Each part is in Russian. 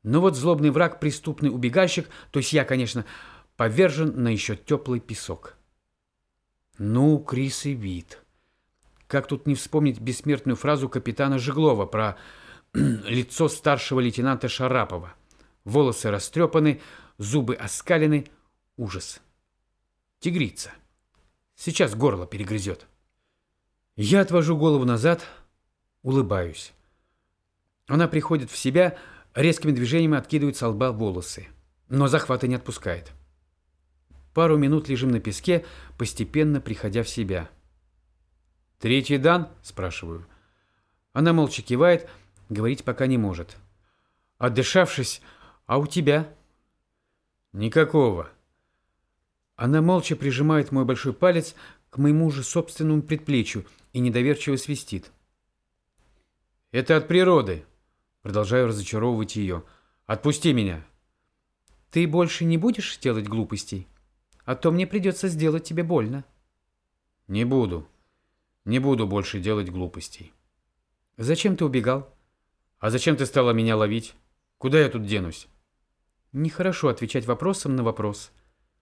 Но вот злобный враг, преступный убегальщик, то есть я, конечно, повержен на еще теплый песок. Ну, Крис и вид. Как тут не вспомнить бессмертную фразу капитана Жеглова про лицо старшего лейтенанта Шарапова. Волосы растрепаны, зубы оскалены. Ужас. Тигрица. Сейчас горло перегрызет. Я отвожу голову назад, улыбаюсь. Она приходит в себя, резкими движениями откидывает со лба волосы, но захвата не отпускает. Пару минут лежим на песке, постепенно приходя в себя. «Третий дан?» – спрашиваю. Она молча кивает, говорить пока не может. Отдышавшись: «А у тебя?» «Никакого». Она молча прижимает мой большой палец к моему же собственному предплечью и недоверчиво свистит. «Это от природы». Продолжаю разочаровывать ее. «Отпусти меня». «Ты больше не будешь делать глупостей? А то мне придется сделать тебе больно». «Не буду. Не буду больше делать глупостей». «Зачем ты убегал?» «А зачем ты стала меня ловить? Куда я тут денусь?» «Нехорошо отвечать вопросом на вопрос».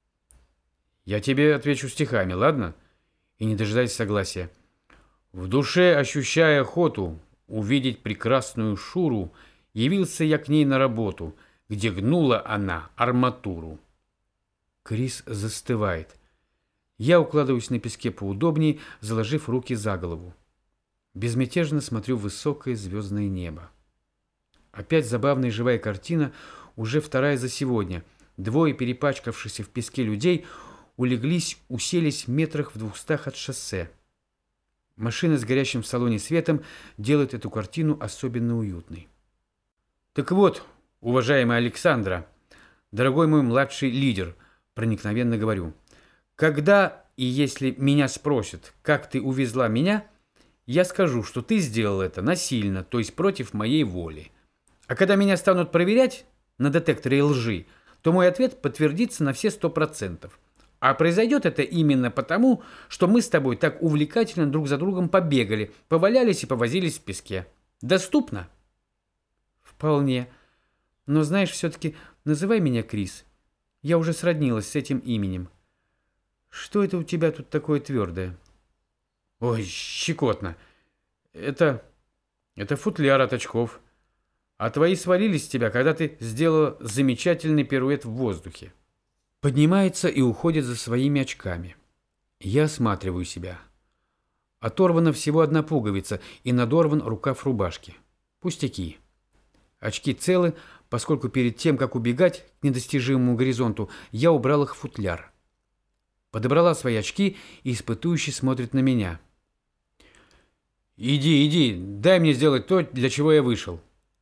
«Я тебе отвечу стихами, ладно?» И не дожидаясь согласия. «В душе, ощущая охоту увидеть прекрасную Шуру, явился я к ней на работу, где гнула она арматуру». Крис застывает. Я укладываюсь на песке поудобнее, заложив руки за голову. Безмятежно смотрю в высокое звездное небо. Опять забавная живая картина, уже вторая за сегодня. Двое перепачкавшихся в песке людей уселись в метрах в 200 от шоссе. Машина с горящим в салоне светом делает эту картину особенно уютной. «Так вот, уважаемая Александра, дорогой мой младший лидер», проникновенно говорю, «когда и если меня спросят, как ты увезла меня, я скажу, что ты сделал это насильно, то есть против моей воли. А когда меня станут проверять на детекторе лжи, то мой ответ подтвердится на все 100%. А произойдет это именно потому, что мы с тобой так увлекательно друг за другом побегали, повалялись и повозились в песке. Доступно?» «Вполне. Но знаешь, все-таки называй меня Крис. Я уже сроднилась с этим именем. Что это у тебя тут такое твердое?» «Ой, щекотно. Это футляр от очков. А твои свалились с тебя, когда ты сделала замечательный пируэт в воздухе». Поднимается и уходит за своими очками. Я осматриваю себя. Оторвана всего одна пуговица и надорван рукав рубашки. Пустяки. Очки целы, поскольку перед тем, как убегать к недостижимому горизонту, я убрал их в футляр. Подобрала свои очки и испытующе смотрит на меня. Иди, дай мне сделать то, для чего я вышел».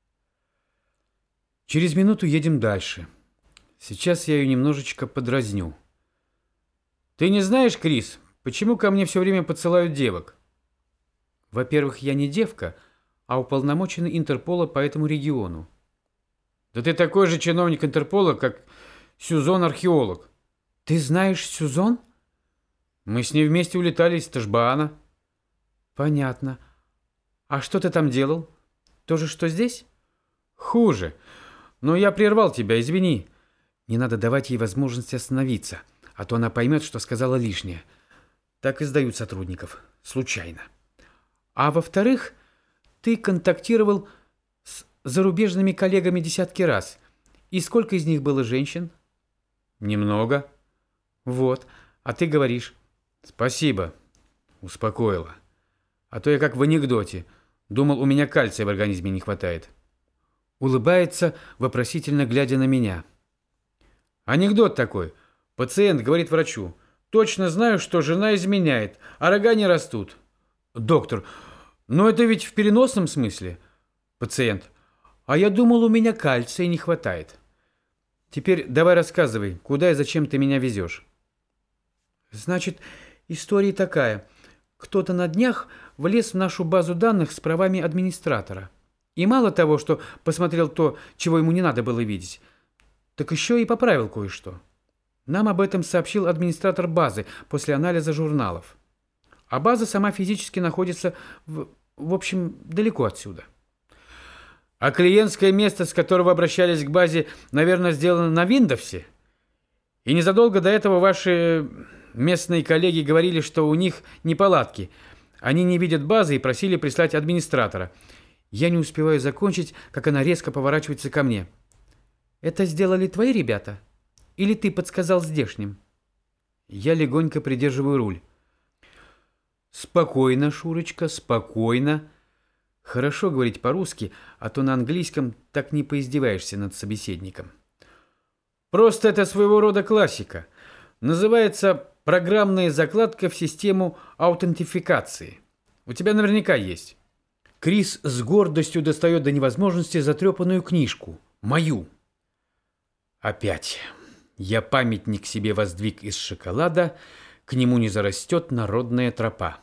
Через минуту едем дальше. Сейчас я ее немножечко подразню. «Ты не знаешь, Крис, почему ко мне все время подсылают девок?» «Во-первых, я не девка, а уполномоченный Интерпола по этому региону». «Да ты такой же чиновник Интерпола, как Сюзон-археолог». «Ты знаешь Сюзон?» «Мы с ней вместе улетали из Ташбаана». «Понятно. А что ты там делал? То же, что здесь?» «Хуже. Но я прервал тебя, извини». Не надо давать ей возможности остановиться, а то она поймет, что сказала лишнее. Так и сдают сотрудников. Случайно. «А во-вторых, ты контактировал с зарубежными коллегами десятки раз. И сколько из них было женщин?» «Немного». «Вот. А ты говоришь». «Спасибо». Успокоила. А то я как в анекдоте. Думал, у меня кальция в организме не хватает. Улыбается, вопросительно глядя на меня. «Анекдот такой. Пациент говорит врачу: точно знаю, что жена изменяет, а рога не растут». «Доктор, но это ведь в переносном смысле». Пациент: «А я думал, у меня кальция не хватает». «Теперь давай рассказывай, куда и зачем ты меня везешь». «Значит, история такая. Кто-то на днях влез в нашу базу данных с правами администратора. И мало того, что посмотрел то, чего ему не надо было видеть, так еще и поправил кое-что. Нам об этом сообщил администратор базы после анализа журналов. А база сама физически находится в общем, далеко отсюда». А клиентское место, с которого обращались к базе, наверное, сделано на Windows? И незадолго до этого ваши местные коллеги говорили, что у них неполадки. Они не видят базы и просили прислать администратора. Я не успеваю закончить, как она резко поворачивается ко мне. Это сделали твои ребята? Или ты подсказал здешним? Я легонько придерживаю руль. Спокойно, Шурочка, спокойно. Хорошо говорить по-русски, а то на английском так не поиздеваешься над собеседником. Просто это своего рода классика. Называется программная закладка в систему аутентификации. У тебя наверняка есть. Крис с гордостью достает до невозможности затрепанную книжку. Мою. Опять. Я памятник себе воздвиг из шоколада, к нему не зарастет народная тропа.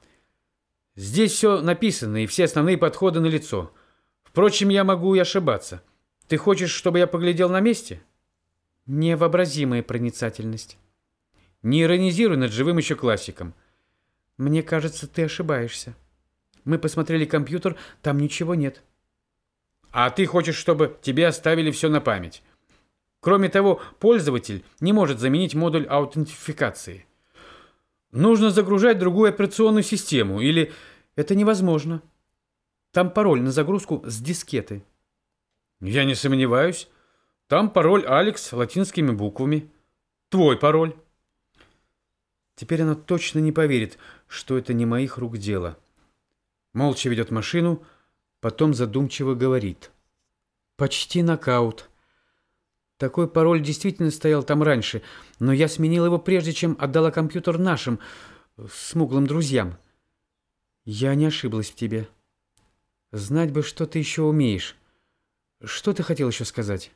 Здесь все написано, и все основные подходы налицо. Впрочем, я могу и ошибаться. Ты хочешь, чтобы я поглядел на месте? Невообразимая проницательность. Не иронизируй над живым еще классиком. Мне кажется, ты ошибаешься. Мы посмотрели компьютер, там ничего нет. А ты хочешь, чтобы тебе оставили все на память? Кроме того, пользователь не может заменить модуль аутентификации. Нужно загружать другую операционную систему, или это невозможно. Там пароль на загрузку с дискеты. Я не сомневаюсь. Там пароль Алекс латинскими буквами. Твой пароль. Теперь она точно не поверит, что это не моих рук дело. Молча ведет машину, потом задумчиво говорит. Почти нокаут. Такой пароль действительно стоял там раньше, но я сменил его прежде, чем отдала компьютер нашим, смуглым друзьям. Я не ошиблась в тебе. Знать бы, что ты еще умеешь. Что ты хотел еще сказать?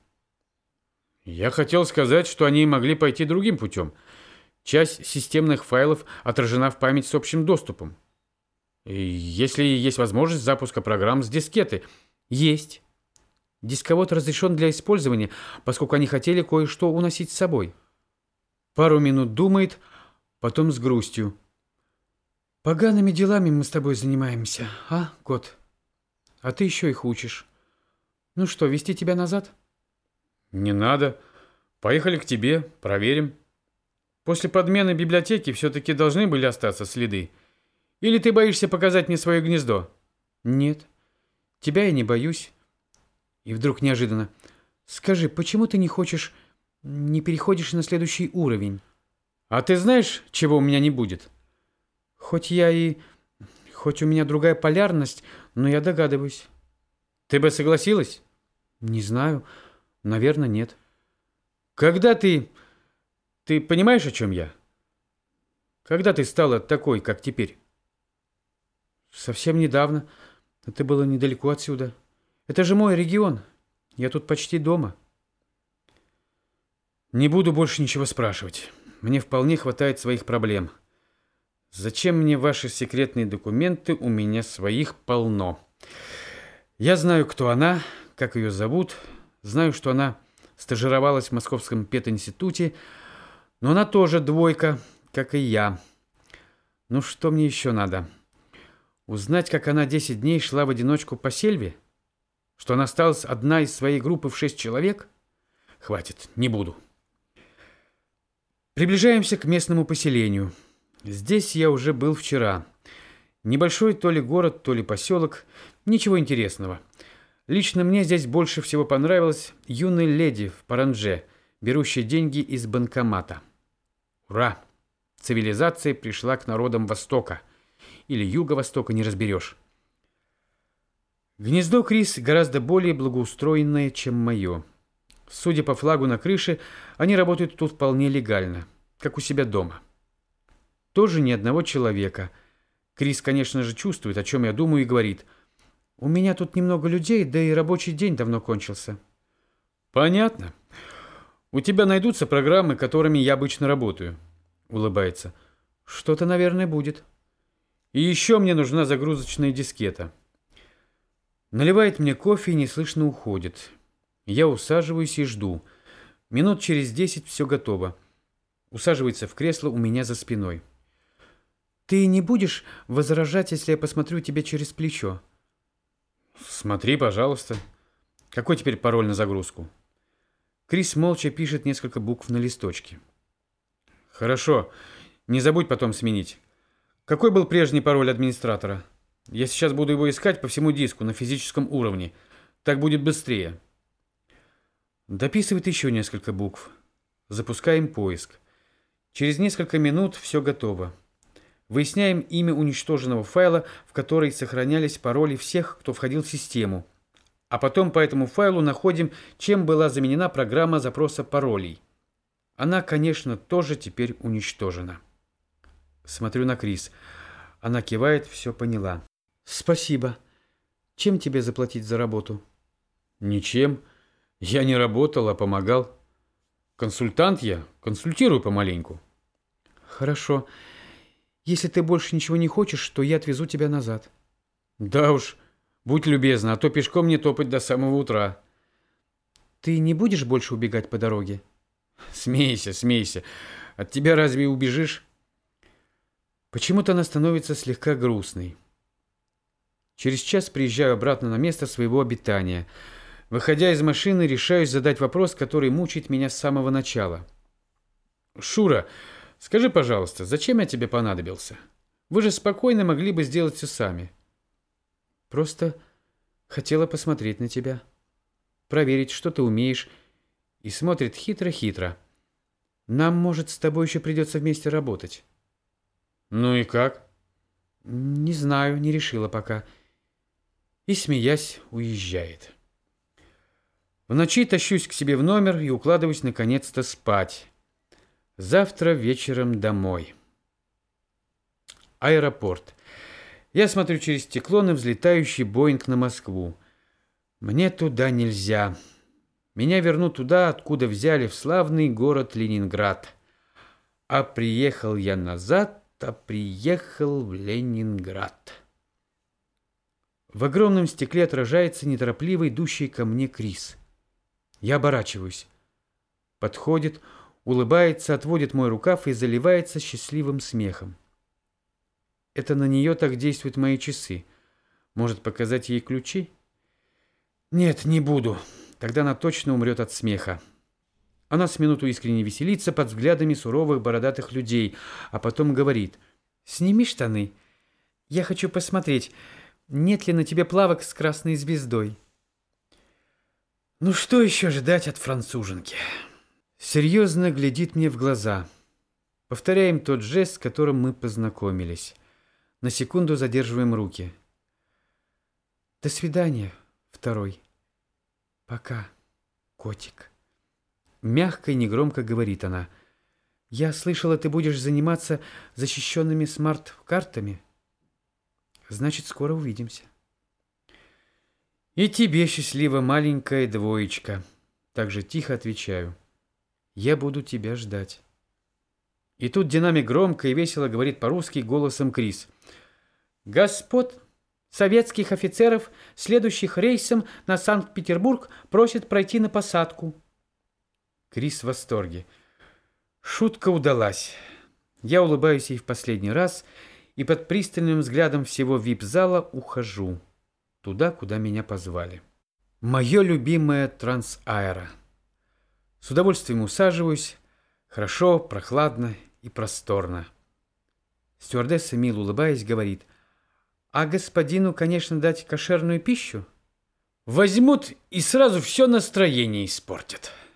Я хотел сказать, что они могли пойти другим путем. Часть системных файлов отражена в память с общим доступом. И если есть возможность запуска программ с дискеты. Есть. Дисковод разрешен для использования, поскольку они хотели кое-что уносить с собой. Пару минут думает, потом с грустью. Погаными делами мы с тобой занимаемся, а, кот? А ты еще их учишь. Ну что, везти тебя назад? Не надо. Поехали к тебе, проверим. После подмены библиотеки все-таки должны были остаться следы. Или ты боишься показать мне свое гнездо? Нет, тебя я не боюсь. И вдруг неожиданно. Скажи, почему ты не переходишь на следующий уровень? А ты знаешь, чего у меня не будет? Хоть у меня другая полярность, но я догадываюсь. Ты бы согласилась? Не знаю. Наверное, нет. Когда ты понимаешь, о чем я? Когда ты стала такой, как теперь? Совсем недавно. Это было недалеко отсюда. Это же мой регион. Я тут почти дома. Не буду больше ничего спрашивать. Мне вполне хватает своих проблем. Зачем мне ваши секретные документы? У меня своих полно. Я знаю, кто она, как ее зовут. Знаю, что она стажировалась в Московском пединституте, но она тоже двойка, как и я. Ну что мне еще надо? Узнать, как она 10 дней шла в одиночку по сельве? Что она осталась одна из своей группы в 6 человек? Хватит, не буду. Приближаемся к местному поселению. Здесь я уже был вчера. Небольшой то ли город, то ли поселок. Ничего интересного. Лично мне здесь больше всего понравилась юная леди в парандже, берущая деньги из банкомата. Ура! Цивилизация пришла к народам Востока. Или Юго-Востока, не разберешь. Гнездо Крис гораздо более благоустроенное, чем мое. Судя по флагу на крыше, они работают тут вполне легально, как у себя дома. Тоже ни одного человека. Крис, конечно же, чувствует, о чем я думаю, и говорит: «У меня тут немного людей, да и рабочий день давно кончился». «Понятно. У тебя найдутся программы, которыми я обычно работаю», — улыбается. «Что-то, наверное, будет. И еще мне нужна загрузочная дискета». Наливает мне кофе и неслышно уходит. Я усаживаюсь и жду. Минут через 10 все готово. Усаживается в кресло у меня за спиной. «Ты не будешь возражать, если я посмотрю тебе через плечо?» «Смотри, пожалуйста». Какой теперь пароль на загрузку? Крис молча пишет несколько букв на листочке. Хорошо, не забудь потом сменить. Какой был прежний пароль администратора? Я сейчас буду его искать по всему диску на физическом уровне. Так будет быстрее. Дописывает еще несколько букв. Запускаем поиск. Через несколько минут все готово. Выясняем имя уничтоженного файла, в который сохранялись пароли всех, кто входил в систему. А потом по этому файлу находим, чем была заменена программа запроса паролей. Она, конечно, тоже теперь уничтожена. Смотрю на Крис. Она кивает, все поняла. Спасибо. Чем тебе заплатить за работу? Ничем. Я не работал, а помогал. Консультант я, консультирую помаленьку. Хорошо. Если ты больше ничего не хочешь, то я отвезу тебя назад. Да уж, будь любезна, а то пешком не топать до самого утра. Ты не будешь больше убегать по дороге? Смейся, смейся. От тебя разве убежишь? Почему-то она становится слегка грустной. Через час приезжаю обратно на место своего обитания. Выходя из машины, решаюсь задать вопрос, который мучает меня с самого начала. Шура, скажи, пожалуйста, зачем я тебе понадобился? Вы же спокойно могли бы сделать все сами. Просто хотела посмотреть на тебя, проверить, что ты умеешь. И смотрит хитро-хитро. Нам, может, с тобой еще придется вместе работать. Ну и как? Не знаю, не решила пока. И, смеясь, уезжает. В ночи тащусь к себе в номер и укладываюсь наконец-то спать. Завтра вечером домой. Аэропорт. Я смотрю через стекло на взлетающий Боинг на Москву. Мне туда нельзя. Меня вернут туда, откуда взяли, в славный город Ленинград. А приехал я назад, а приехал в Ленинград. В огромном стекле отражается неторопливо идущий ко мне Крис. Я оборачиваюсь. Подходит, улыбается, отводит мой рукав и заливается счастливым смехом. Это на нее так действуют мои часы. Может, показать ей ключи? Нет, не буду. Тогда она точно умрет от смеха. Она с минуту искренне веселится под взглядами суровых бородатых людей, а потом говорит: «Сними штаны. Я хочу посмотреть, нет ли на тебе плавок с красной звездой». Ну что еще ждать от француженки? Серьезно глядит мне в глаза. Повторяем тот жест, с которым мы познакомились. На секунду задерживаем руки. До свидания, второй. Пока, котик. Мягко и негромко говорит она. Я слышала, ты будешь заниматься защищенными смарт-картами. Значит, скоро увидимся. И тебе счастливо, маленькая двоечка. Так же тихо отвечаю. Я буду тебя ждать. И тут динамик громко и весело говорит по-русски голосом Крис. Господ советских офицеров, следующих рейсом на Санкт-Петербург, просят пройти на посадку. Крис в восторге. Шутка удалась. Я улыбаюсь ей в последний раз и под пристальным взглядом всего вип-зала ухожу. Туда, куда меня позвали. Мое любимое Трансаэро. С удовольствием усаживаюсь. Хорошо, прохладно и просторно. Стюардесса, мило улыбаясь, говорит: «А господину, конечно, дать кошерную пищу?» «Возьмут и сразу все настроение испортят».